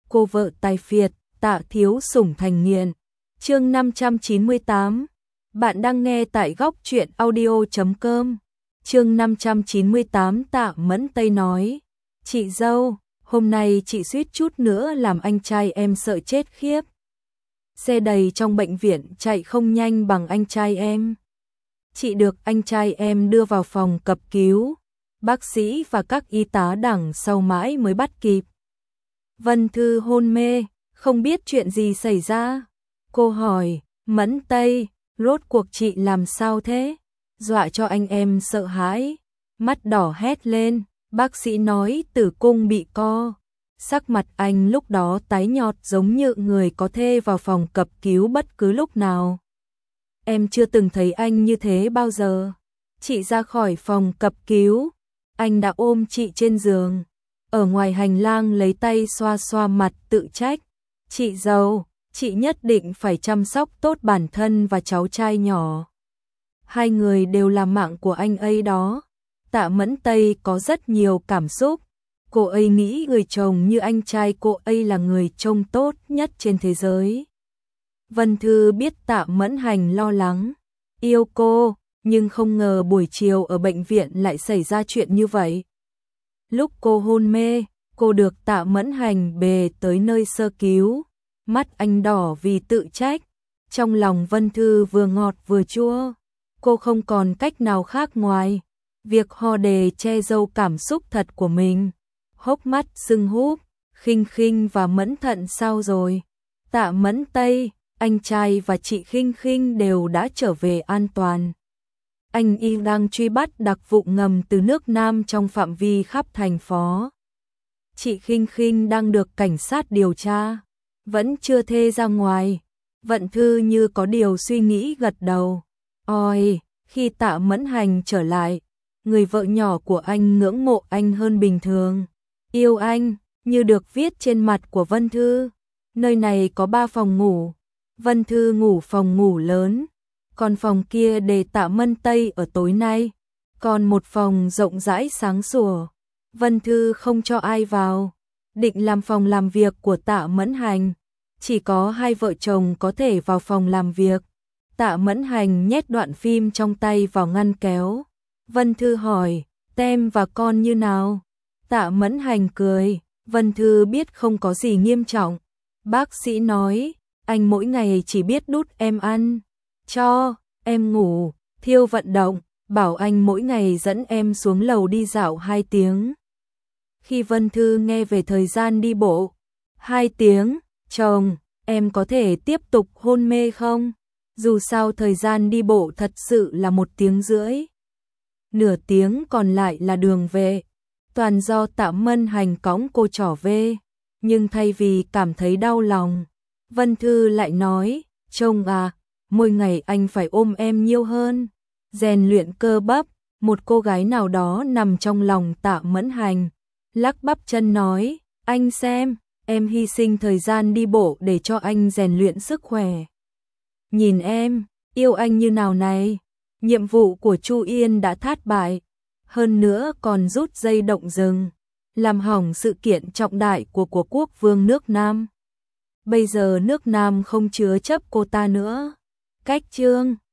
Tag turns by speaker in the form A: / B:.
A: cô vợ tài phiệt, Tạ Thiếu Sủng thành nghiện. Chương 598. Bạn đang nghe tại góc truyện audio.com. Chương 598. Tạ Mẫn Tây nói: "Chị dâu, hôm nay chị suýt chút nữa làm anh trai em sợ chết khiếp. Xe đầy trong bệnh viện chạy không nhanh bằng anh trai em. Chị được anh trai em đưa vào phòng cấp cứu, bác sĩ và các y tá đằng sau mãi mới bắt kịp." Vân Thư hôn mê, không biết chuyện gì xảy ra. Cô hỏi: "Mẫn Tây, rốt cuộc chị làm sao thế?" Dọa cho anh em sợ hãi, mắt đỏ hét lên. Bác sĩ nói tử cung bị co. Sắc mặt anh lúc đó tái nhợt giống như người có thể vào phòng cấp cứu bất cứ lúc nào. Em chưa từng thấy anh như thế bao giờ. Chị ra khỏi phòng cấp cứu, anh đã ôm chị trên giường, ở ngoài hành lang lấy tay xoa xoa mặt tự trách: "Chị dâu, chị nhất định phải chăm sóc tốt bản thân và cháu trai nhỏ. Hai người đều là mạng của anh ấy đó." Tạ Mẫn Tây có rất nhiều cảm xúc. Cô ấy nghĩ người chồng như anh trai cô ấy là người trông tốt nhất trên thế giới. Vân Thư biết Tạ Mẫn Hành lo lắng, yêu cô, nhưng không ngờ buổi chiều ở bệnh viện lại xảy ra chuyện như vậy. Lúc cô hôn mê, cô được Tạ Mẫn Hành bề tới nơi sơ cứu. Mắt anh đỏ vì tự trách. Trong lòng Vân Thư vừa ngọt vừa chua. Cô không còn cách nào khác ngoài việc ho để che giấu cảm xúc thật của mình. Hốc mắt sưng húp. Khinh Khinh và Mẫn Thận sao rồi? Tạ Mẫn Tây, anh trai và chị Khinh Khinh đều đã trở về an toàn. Anh y đang truy bắt đặc vụ ngầm từ nước Nam trong phạm vi khắp thành phố. Chị Khinh Khinh đang được cảnh sát điều tra, vẫn chưa thê ra ngoài. Vận Thư như có điều suy nghĩ gật đầu. Ôi, khi Tạ Mẫn Hành trở lại, người vợ nhỏ của anh ngưỡng mộ anh hơn bình thường. Yêu anh, như được viết trên mặt của Vân Thư. Nơi này có 3 phòng ngủ. Vân Thư ngủ phòng ngủ lớn, còn phòng kia để Tạ Mẫn Tây ở tối nay. Còn một phòng rộng rãi sáng sủa. Vân Thư không cho ai vào, định làm phòng làm việc của Tạ Mẫn Hành. Chỉ có hai vợ chồng có thể vào phòng làm việc. Tạ Mẫn Hành nhét đoạn phim trong tay vào ngăn kéo. Vân Thư hỏi: "Tem và con như nào?" Tạ Mẫn Hành cười. Vân Thư biết không có gì nghiêm trọng. Bác sĩ nói, anh mỗi ngày chỉ biết đút em ăn, cho em ngủ, thiêu vận động, bảo anh mỗi ngày dẫn em xuống lầu đi dạo 2 tiếng. Khi Vân Thư nghe về thời gian đi bộ, 2 tiếng, chồng, em có thể tiếp tục hôn mê không? Dù sao thời gian đi bộ thật sự là 1 tiếng rưỡi. Nửa tiếng còn lại là đường về. Toàn do Tạ Mẫn Hành cõng cô trở về. Nhưng thay vì cảm thấy đau lòng, Vân Thư lại nói: "Chồng à, mỗi ngày anh phải ôm em nhiều hơn, rèn luyện cơ bắp." Một cô gái nào đó nằm trong lòng Tạ Mẫn Hành, lắc bắp chân nói: "Anh xem, em hy sinh thời gian đi bộ để cho anh rèn luyện sức khỏe. Nhìn em, yêu anh như nào này." Nhiệm vụ của Chu Yên đã thất bại, hơn nữa còn rút dây động rừng, làm hỏng sự kiện trọng đại của quốc vương nước Nam. Bây giờ nước Nam không chứa chấp cô ta nữa. Cách chương